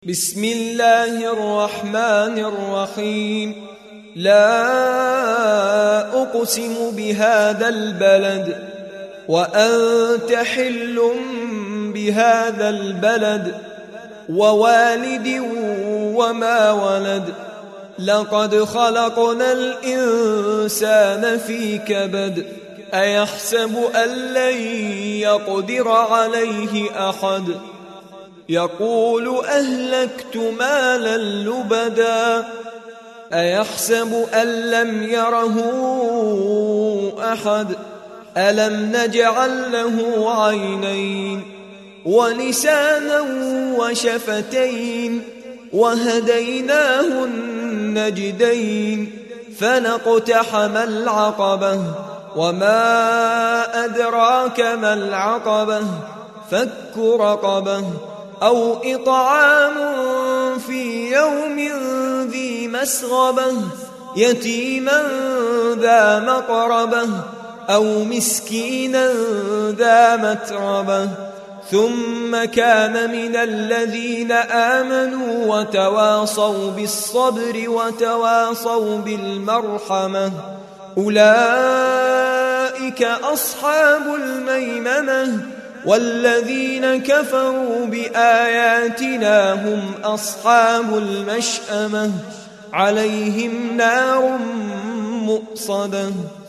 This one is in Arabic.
بسم الله الرحمن الرحيم. لا أقسم بهذا البلد وأنت حل بهذا البلد ووالد وما ولد. لقد خلقنا الإنسان في كبد. أيحسب أن لن يقدر عليه أحد. يقول أهلكت مالا لبدا. أيحسب أن لم يره أحد. ألم نجعل له عينين ولسانا وشفتين وهديناه النجدين فلاقتحم العقبة وما أدراك ما العقبة فك رقبة أو إطعام في يوم ذي مسغبة يتيما ذا مقربة أو مسكينا ذا متربة ثم كان من الذين آمنوا وتواصوا بالصبر وتواصوا بالمرحمة أولئك أصحاب الميمنة والذين كفروا بآياتنا هم أصحاب المشأمة عليهم نار مؤصدة.